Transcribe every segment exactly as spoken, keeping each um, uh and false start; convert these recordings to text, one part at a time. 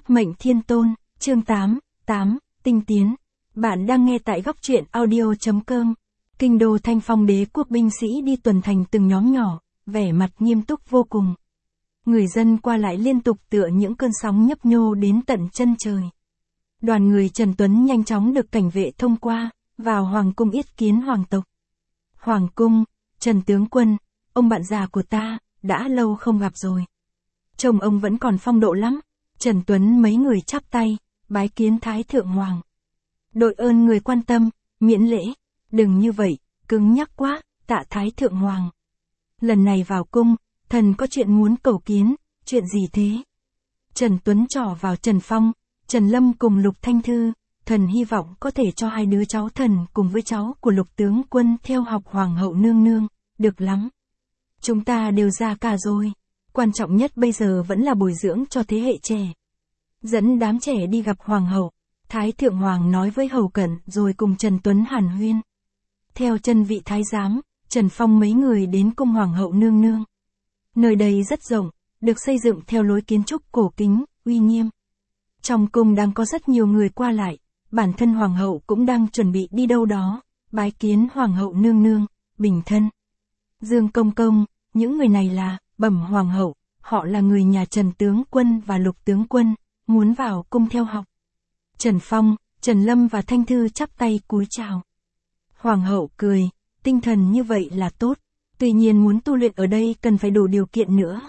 Mệnh Thiên Tôn, chương tám, tám, Tinh Tiến. Bạn đang nghe tại góc truyện audio.com. Kinh đô Thanh Phong đế quốc binh sĩ đi tuần thành từng nhóm nhỏ, vẻ mặt nghiêm túc vô cùng. Người dân qua lại liên tục tựa những cơn sóng nhấp nhô đến tận chân trời. Đoàn người Trần Tuấn nhanh chóng được cảnh vệ thông qua, vào Hoàng cung yết kiến Hoàng tộc. Hoàng cung, Trần tướng quân, ông bạn già của ta, đã lâu không gặp rồi. Trông ông vẫn còn phong độ lắm. Trần Tuấn mấy người chắp tay, bái kiến Thái Thượng Hoàng. Đội ơn người quan tâm, miễn lễ, đừng như vậy, cứng nhắc quá, tạ Thái Thượng Hoàng. Lần này vào cung, thần có chuyện muốn cầu kiến, chuyện gì thế? Trần Tuấn trỏ vào Trần Phong, Trần Lâm cùng Lục Thanh Thư, thần hy vọng có thể cho hai đứa cháu thần cùng với cháu của Lục tướng quân theo học Hoàng hậu nương nương, được lắm. Chúng ta đều già cả rồi. Quan trọng nhất bây giờ vẫn là bồi dưỡng cho thế hệ trẻ. Dẫn đám trẻ đi gặp Hoàng hậu, Thái Thượng Hoàng nói với hầu cận rồi cùng Trần Tuấn hàn huyên. Theo chân vị thái giám, Trần Phong mấy người đến cung Hoàng hậu nương nương. Nơi đây rất rộng, được xây dựng theo lối kiến trúc cổ kính, uy nghiêm. Trong cung đang có rất nhiều người qua lại, bản thân Hoàng hậu cũng đang chuẩn bị đi đâu đó, bái kiến Hoàng hậu nương nương, bình thân. Dương Công Công, những người này là Bẩm Hoàng hậu, họ là người nhà Trần tướng quân và Lục tướng quân, muốn vào cung theo học. Trần Phong, Trần Lâm và Thanh Thư chắp tay cúi chào. Hoàng hậu cười, tinh thần như vậy là tốt, tuy nhiên muốn tu luyện ở đây cần phải đủ điều kiện nữa.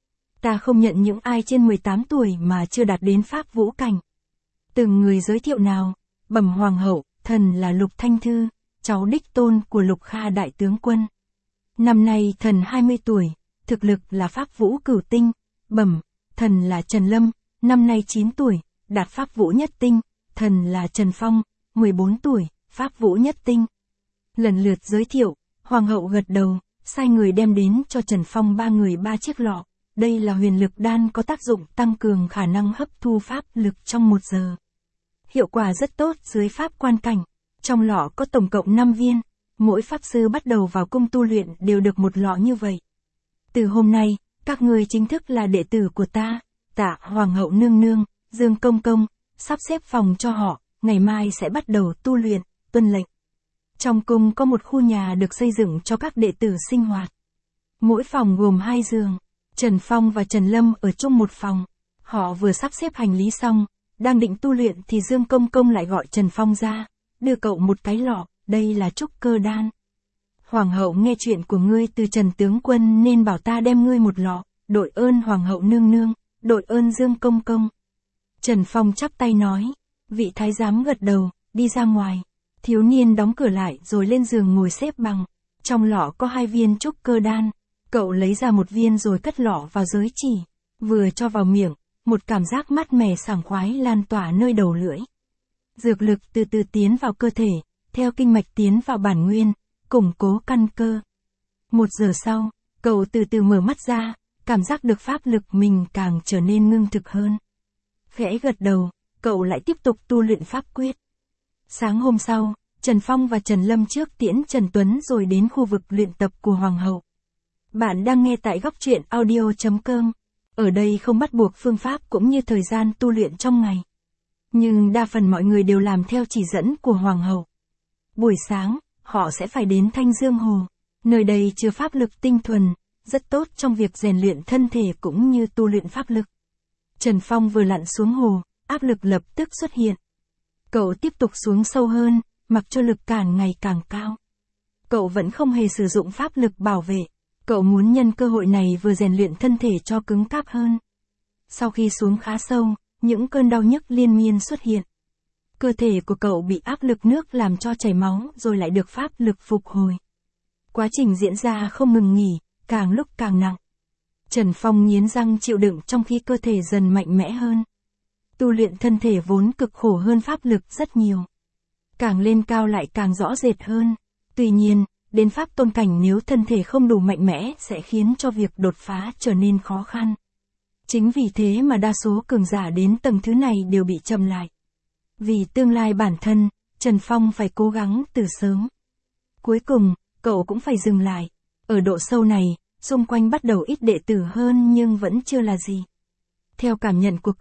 Ta không nhận những ai trên mười tám tuổi mà chưa đạt đến pháp vũ cảnh. Từng người giới thiệu nào? Bẩm Hoàng hậu, thần là Lục Thanh Thư, cháu đích tôn của Lục Kha đại tướng quân. Năm nay thần hai mươi tuổi. Thực lực là pháp vũ cửu tinh. Bẩm, thần là Trần Lâm, năm nay chín tuổi, đạt pháp vũ nhất tinh. Thần là Trần Phong, mười bốn tuổi, pháp vũ nhất tinh. Lần lượt giới thiệu, Hoàng hậu gật đầu, sai người đem đến cho Trần Phong ba người ba chiếc lọ. Đây là huyền lực đan có tác dụng tăng cường khả năng hấp thu pháp lực trong một giờ. Hiệu quả rất tốt dưới pháp quan cảnh. Trong lọ có tổng cộng năm viên, mỗi pháp sư bắt đầu vào cung tu luyện đều được một lọ như vậy. Từ hôm nay, các ngươi chính thức là đệ tử của ta, tạ Hoàng hậu nương nương, Dương Công Công, sắp xếp phòng cho họ, ngày mai sẽ bắt đầu tu luyện, tuân lệnh. Trong cung có một khu nhà được xây dựng cho các đệ tử sinh hoạt. Mỗi phòng gồm hai giường, Trần Phong và Trần Lâm ở chung một phòng. Họ vừa sắp xếp hành lý xong, đang định tu luyện thì Dương Công Công lại gọi Trần Phong ra, đưa cậu một cái lọ, đây là trúc cơ đan. Hoàng hậu nghe chuyện của ngươi từ Trần tướng quân nên bảo ta đem ngươi một lọ, đội ơn Hoàng hậu nương nương, đội ơn Dương Công Công. Trần Phong chắp tay nói, vị thái giám gật đầu, đi ra ngoài. Thiếu niên đóng cửa lại rồi lên giường ngồi xếp bằng. Trong lọ có hai viên trúc cơ đan. Cậu lấy ra một viên rồi cất lọ vào giới chỉ. Vừa cho vào miệng, một cảm giác mát mẻ sảng khoái lan tỏa nơi đầu lưỡi. Dược lực từ từ tiến vào cơ thể, theo kinh mạch tiến vào bản nguyên, củng cố căn cơ. Một giờ sau, cậu từ từ mở mắt ra, cảm giác được pháp lực mình càng trở nên ngưng thực hơn. Khẽ gật đầu, cậu lại tiếp tục tu luyện pháp quyết. Sáng hôm sau, Trần Phong và Trần Lâm trước tiễn Trần Tuấn rồi đến khu vực luyện tập của Hoàng hậu. Bạn đang nghe tại góc truyện audio.com. Ở đây không bắt buộc phương pháp cũng như thời gian tu luyện trong ngày. Nhưng đa phần mọi người đều làm theo chỉ dẫn của Hoàng hậu. Buổi sáng, họ sẽ phải đến Thanh Dương Hồ. Nơi đây chứa pháp lực tinh thuần, rất tốt trong việc rèn luyện thân thể cũng như tu luyện pháp lực. Trần Phong vừa lặn xuống hồ, áp lực lập tức xuất hiện. Cậu tiếp tục xuống sâu hơn, mặc cho lực cản ngày càng cao. Cậu vẫn không hề sử dụng pháp lực bảo vệ. Cậu muốn nhân cơ hội này vừa rèn luyện thân thể cho cứng cáp hơn. Sau khi xuống khá sâu, những cơn đau nhức liên miên xuất hiện. Cơ thể của cậu bị áp lực nước làm cho chảy máu rồi lại được pháp lực phục hồi. Quá trình diễn ra không ngừng nghỉ, càng lúc càng nặng. Trần Phong nghiến răng chịu đựng trong khi cơ thể dần mạnh mẽ hơn. Tu luyện thân thể vốn cực khổ hơn pháp lực rất nhiều. Càng lên cao lại càng rõ rệt hơn. Tuy nhiên, đến pháp tôn cảnh nếu thân thể không đủ mạnh mẽ sẽ khiến cho việc đột phá trở nên khó khăn. Chính vì thế mà đa số cường giả đến tầng thứ này đều bị chậm lại. Vì tương lai bản thân, Trần Phong phải cố gắng từ sớm. Cuối cùng, cậu cũng phải dừng lại. Ở độ sâu này, xung quanh bắt đầu ít đệ tử hơn nhưng vẫn chưa là gì. Theo cảm nhận của cậu,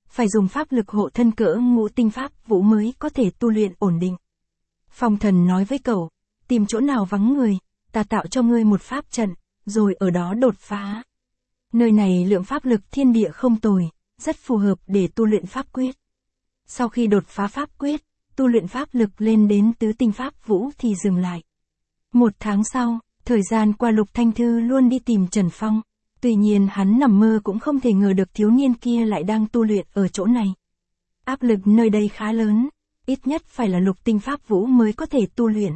phải dùng pháp lực hộ thân cỡ ngũ tinh pháp vũ mới có thể tu luyện ổn định. Phong thần nói với cậu, tìm chỗ nào vắng người, ta tạo cho ngươi một pháp trận, rồi ở đó đột phá. Nơi này lượng pháp lực thiên địa không tồi, rất phù hợp để tu luyện pháp quyết. Sau khi đột phá pháp quyết, tu luyện pháp lực lên đến tứ tinh pháp vũ thì dừng lại. Một tháng sau, thời gian qua Lục Thanh Thư luôn đi tìm Trần Phong. Tuy nhiên hắn nằm mơ cũng không thể ngờ được thiếu niên kia lại đang tu luyện ở chỗ này. Áp lực nơi đây khá lớn, ít nhất phải là lục tinh pháp vũ mới có thể tu luyện.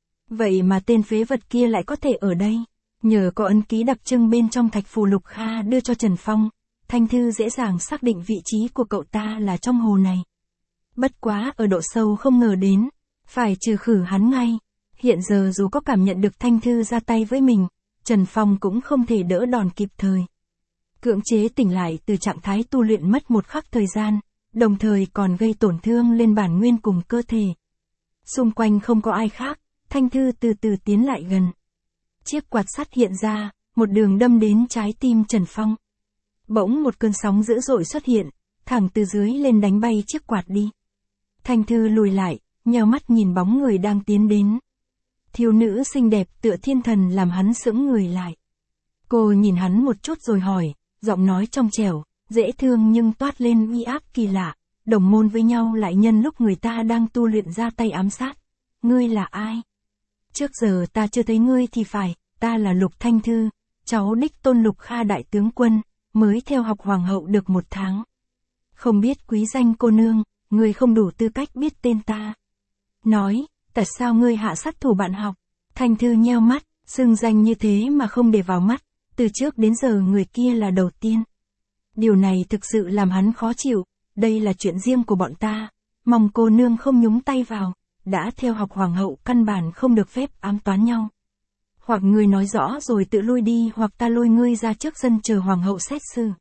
Vậy mà tên phế vật kia lại có thể ở đây. Nhờ có ấn ký đặc trưng bên trong thạch phù Lục Kha đưa cho Trần Phong, Thanh Thư dễ dàng xác định vị trí của cậu ta là trong hồ này. Bất quá ở độ sâu không ngờ đến, phải trừ khử hắn ngay. Hiện giờ dù có cảm nhận được Thanh Thư ra tay với mình, Trần Phong cũng không thể đỡ đòn kịp thời. Cưỡng chế tỉnh lại từ trạng thái tu luyện mất một khắc thời gian, đồng thời còn gây tổn thương lên bản nguyên cùng cơ thể. Xung quanh không có ai khác, Thanh Thư từ từ tiến lại gần. Chiếc quạt sắt hiện ra, một đường đâm đến trái tim Trần Phong. Bỗng một cơn sóng dữ dội xuất hiện, thẳng từ dưới lên đánh bay chiếc quạt đi. Thanh Thư lùi lại, nheo mắt nhìn bóng người đang tiến đến. Thiếu nữ xinh đẹp tựa thiên thần làm hắn sững người lại. Cô nhìn hắn một chút rồi hỏi, giọng nói trong trẻo, dễ thương nhưng toát lên uy áp kỳ lạ, đồng môn với nhau lại nhân lúc người ta đang tu luyện ra tay ám sát. Ngươi là ai? Trước giờ ta chưa thấy ngươi thì phải, ta là Lục Thanh Thư, cháu đích tôn Lục Kha đại tướng quân, mới theo học hoàng hậu được một tháng. Không biết quý danh cô nương, ngươi không đủ tư cách biết tên ta. Nói, tại sao ngươi hạ sát thủ bạn học? Thanh Thư nheo mắt, xưng danh như thế mà không để vào mắt, từ trước đến giờ người kia là đầu tiên. Điều này thực sự làm hắn khó chịu, đây là chuyện riêng của bọn ta, mong cô nương không nhúng tay vào, đã theo học hoàng hậu căn bản không được phép ám toán nhau. Hoặc ngươi nói rõ rồi tự lui đi hoặc ta lôi ngươi ra trước sân chờ hoàng hậu xét xử.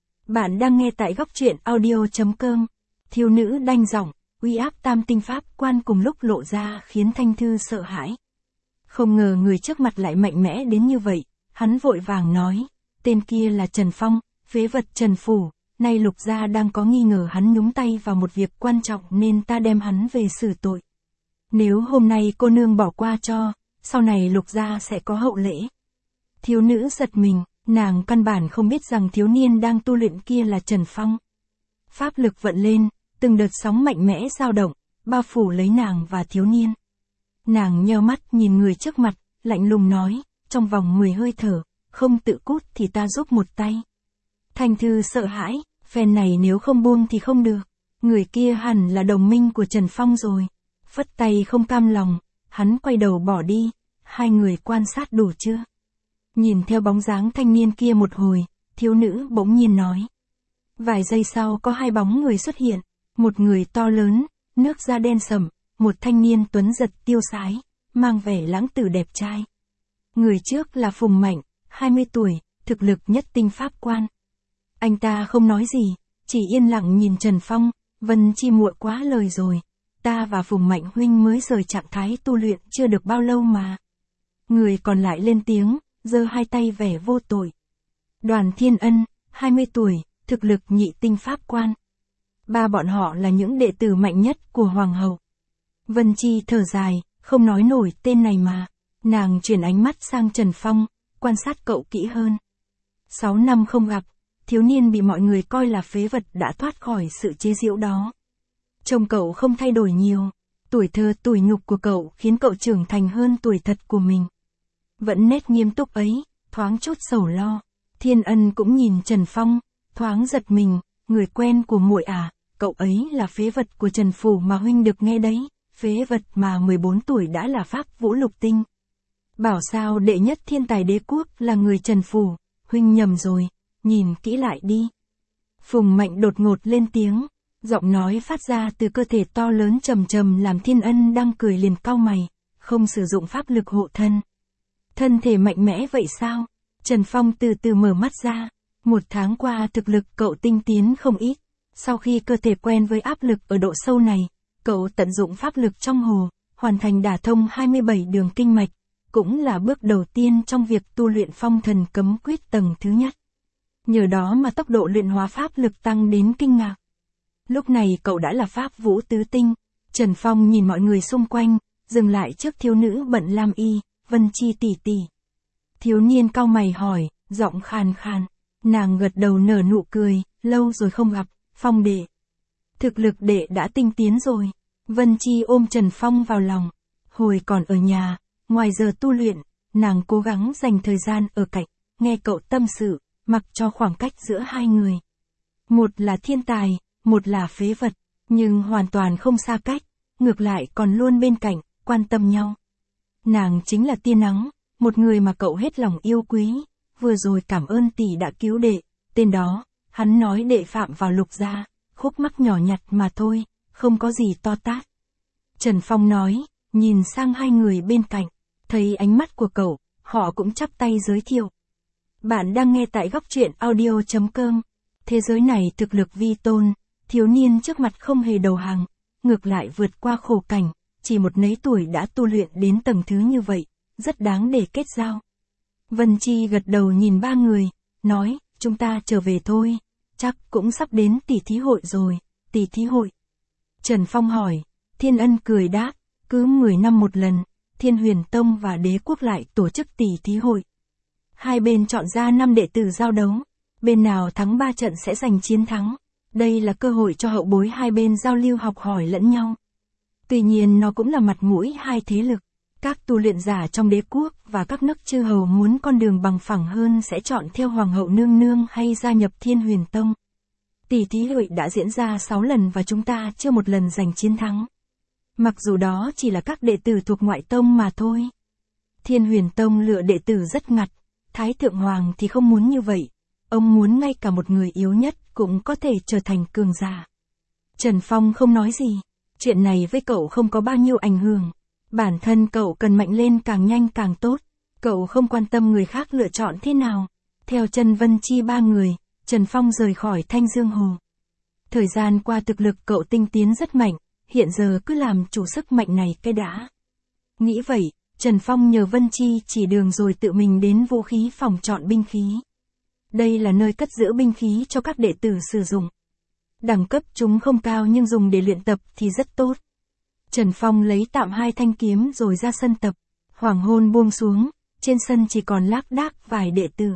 Bạn đang nghe tại góc truyện audio chấm com, thiếu nữ đanh giọng, uy áp tam tinh pháp quan cùng lúc lộ ra khiến Thanh Thư sợ hãi. Không ngờ người trước mặt lại mạnh mẽ đến như vậy, hắn vội vàng nói, tên kia là Trần Phong, phế vật Trần Phủ, nay Lục gia đang có nghi ngờ hắn nhúng tay vào một việc quan trọng nên ta đem hắn về xử tội. Nếu hôm nay cô nương bỏ qua cho, sau này Lục gia sẽ có hậu lễ. Thiếu nữ giật mình, nàng căn bản không biết rằng thiếu niên đang tu luyện kia là Trần Phong. Pháp lực vận lên, từng đợt sóng mạnh mẽ dao động, bao phủ lấy nàng và thiếu niên. Nàng nheo mắt nhìn người trước mặt, lạnh lùng nói, trong vòng mười hơi thở, không tự cút thì ta giúp một tay. Thanh Thư sợ hãi, phen này nếu không buông thì không được. Người kia hẳn là đồng minh của Trần Phong rồi. Phất tay không cam lòng, hắn quay đầu bỏ đi, hai người quan sát đủ chưa? Nhìn theo bóng dáng thanh niên kia một hồi, thiếu nữ bỗng nhiên nói. Vài giây sau có hai bóng người xuất hiện, một người to lớn, nước da đen sẫm, một thanh niên tuấn giật tiêu sái, mang vẻ lãng tử đẹp trai. Người trước là Phùng Mạnh, hai mươi tuổi, thực lực nhất tinh pháp quan. Anh ta không nói gì, chỉ yên lặng nhìn Trần Phong, Vân Chi muội quá lời rồi. Ta và Phùng Mạnh huynh mới rời trạng thái tu luyện chưa được bao lâu mà. Người còn lại lên tiếng, giơ hai tay vẻ vô tội. Đoàn Thiên Ân, hai mươi tuổi, thực lực nhị tinh pháp quan. Ba bọn họ là những đệ tử mạnh nhất của Hoàng hậu. Vân Chi thở dài, không nói nổi tên này mà. Nàng chuyển ánh mắt sang Trần Phong, quan sát cậu kỹ hơn. Sáu năm không gặp, thiếu niên bị mọi người coi là phế vật đã thoát khỏi sự chế giễu đó. Trông cậu không thay đổi nhiều, tuổi thơ tủi nhục của cậu khiến cậu trưởng thành hơn tuổi thật của mình. Vẫn nét nghiêm túc ấy, thoáng chút sầu lo. Thiên Ân cũng nhìn Trần Phong, thoáng giật mình, người quen của muội à, cậu ấy là phế vật của Trần Phủ mà huynh được nghe đấy, phế vật mà mười bốn tuổi đã là pháp vũ lục tinh. Bảo sao đệ nhất thiên tài đế quốc là người Trần Phủ, huynh nhầm rồi, nhìn kỹ lại đi. Phùng Mạnh đột ngột lên tiếng, giọng nói phát ra từ cơ thể to lớn trầm trầm làm Thiên Ân đang cười liền cau mày, không sử dụng pháp lực hộ thân. Thân thể mạnh mẽ vậy sao? Trần Phong từ từ mở mắt ra, một tháng qua thực lực cậu tinh tiến không ít, sau khi cơ thể quen với áp lực ở độ sâu này, cậu tận dụng pháp lực trong hồ, hoàn thành đả thông hai mươi bảy đường kinh mạch, cũng là bước đầu tiên trong việc tu luyện phong thần cấm quyết tầng thứ nhất. Nhờ đó mà tốc độ luyện hóa pháp lực tăng đến kinh ngạc. Lúc này cậu đã là pháp vũ tứ tinh. Trần Phong nhìn mọi người xung quanh, dừng lại trước thiếu nữ bận lam y, Vân Chi tỷ tỷ. Thiếu niên cau mày hỏi, giọng khàn khàn. Nàng gật đầu nở nụ cười, lâu rồi không gặp, Phong đệ. Thực lực đệ đã tinh tiến rồi. Vân Chi ôm Trần Phong vào lòng. Hồi còn ở nhà, ngoài giờ tu luyện, nàng cố gắng dành thời gian ở cạnh, nghe cậu tâm sự, mặc cho khoảng cách giữa hai người. Một là thiên tài, một là phế vật, nhưng hoàn toàn không xa cách, ngược lại còn luôn bên cạnh, quan tâm nhau. Nàng chính là tia nắng, một người mà cậu hết lòng yêu quý, vừa rồi cảm ơn tỷ đã cứu đệ, tên đó, hắn nói đệ phạm vào lục gia, khúc mắc nhỏ nhặt mà thôi, không có gì to tát. Trần Phong nói, nhìn sang hai người bên cạnh, thấy ánh mắt của cậu, họ cũng chắp tay giới thiệu. Bạn đang nghe tại góc truyện audio chấm com. Thế giới này thực lực vi tôn, thiếu niên trước mặt không hề đầu hàng, ngược lại vượt qua khổ cảnh, chỉ một nấy tuổi đã tu luyện đến tầng thứ như vậy, rất đáng để kết giao. Vân Chi gật đầu nhìn ba người, nói, chúng ta trở về thôi, chắc cũng sắp đến tỷ thí hội rồi, tỷ thí hội. Trần Phong hỏi, Thiên Ân cười đáp, cứ mười năm một lần, Thiên Huyền Tông và Đế Quốc lại tổ chức tỷ thí hội. Hai bên chọn ra năm đệ tử giao đấu, bên nào thắng ba trận sẽ giành chiến thắng. Đây là cơ hội cho hậu bối hai bên giao lưu học hỏi lẫn nhau. Tuy nhiên nó cũng là mặt mũi hai thế lực. Các tu luyện giả trong Đế Quốc và các nước chư hầu muốn con đường bằng phẳng hơn sẽ chọn theo Hoàng hậu nương nương hay gia nhập Thiên Huyền Tông. Tỷ thí hội đã diễn ra sáu lần và chúng ta chưa một lần giành chiến thắng. Mặc dù đó chỉ là các đệ tử thuộc ngoại tông mà thôi. Thiên Huyền Tông lựa đệ tử rất ngặt, Thái Thượng Hoàng thì không muốn như vậy. Ông muốn ngay cả một người yếu nhất cũng có thể trở thành cường giả. Trần Phong không nói gì. Chuyện này với cậu không có bao nhiêu ảnh hưởng. Bản thân cậu cần mạnh lên càng nhanh càng tốt. Cậu không quan tâm người khác lựa chọn thế nào. Theo Trần Vân Chi ba người, Trần Phong rời khỏi Thanh Dương Hồ. Thời gian qua thực lực cậu tinh tiến rất mạnh, hiện giờ cứ làm chủ sức mạnh này cái đã. Nghĩ vậy, Trần Phong nhờ Vân Chi chỉ đường rồi tự mình đến vũ khí phòng chọn binh khí. Đây là nơi cất giữ binh khí cho các đệ tử sử dụng. Đẳng cấp chúng không cao nhưng dùng để luyện tập thì rất tốt. Trần Phong lấy tạm hai thanh kiếm rồi ra sân tập. Hoàng hôn buông xuống, trên sân chỉ còn lác đác vài đệ tử.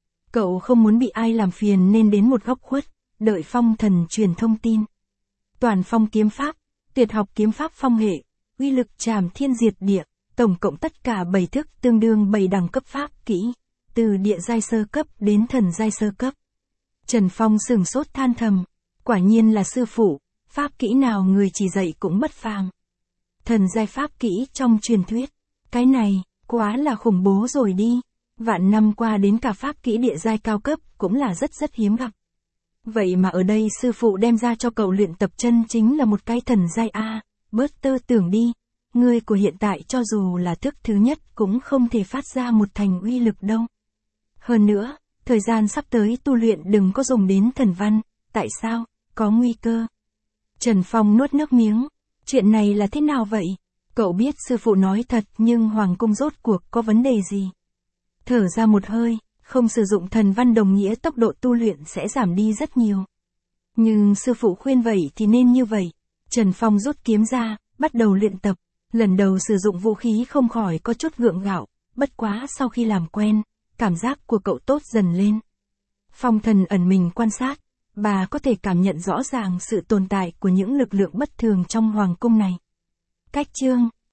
Cậu không muốn bị ai làm phiền nên đến một góc khuất, đợi Phong thần truyền thông tin. Toàn phong kiếm pháp, tuyệt học kiếm pháp phong hệ, uy lực trảm thiên diệt địa, tổng cộng tất cả bảy thức tương đương bảy đẳng cấp pháp kỹ, từ địa giai sơ cấp đến thần giai sơ cấp. Trần Phong sửng sốt than thầm, quả nhiên là sư phụ, pháp kỹ nào người chỉ dạy cũng bất phàm. Thần giai pháp kỹ trong truyền thuyết, cái này, quá là khủng bố rồi đi. Vạn năm qua đến cả pháp kỹ địa giai cao cấp cũng là rất rất hiếm gặp. Vậy mà ở đây sư phụ đem ra cho cậu luyện tập chân chính là một cái thần giai A, bớt tơ tưởng đi. Người của hiện tại cho dù là thức thứ nhất cũng không thể phát ra một thành uy lực đâu. Hơn nữa, thời gian sắp tới tu luyện đừng có dùng đến thần văn, tại sao, có nguy cơ. Trần Phong nuốt nước miếng, chuyện này là thế nào vậy? Cậu biết sư phụ nói thật nhưng Hoàng cung rốt cuộc có vấn đề gì? Thở ra một hơi, không sử dụng thần văn đồng nghĩa tốc độ tu luyện sẽ giảm đi rất nhiều. Nhưng sư phụ khuyên vậy thì nên như vậy. Trần Phong rút kiếm ra, bắt đầu luyện tập. Lần đầu sử dụng vũ khí không khỏi có chút gượng gạo, bất quá sau khi làm quen, cảm giác của cậu tốt dần lên. Phong thần ẩn mình quan sát, bà có thể cảm nhận rõ ràng sự tồn tại của những lực lượng bất thường trong hoàng cung này. Cách chương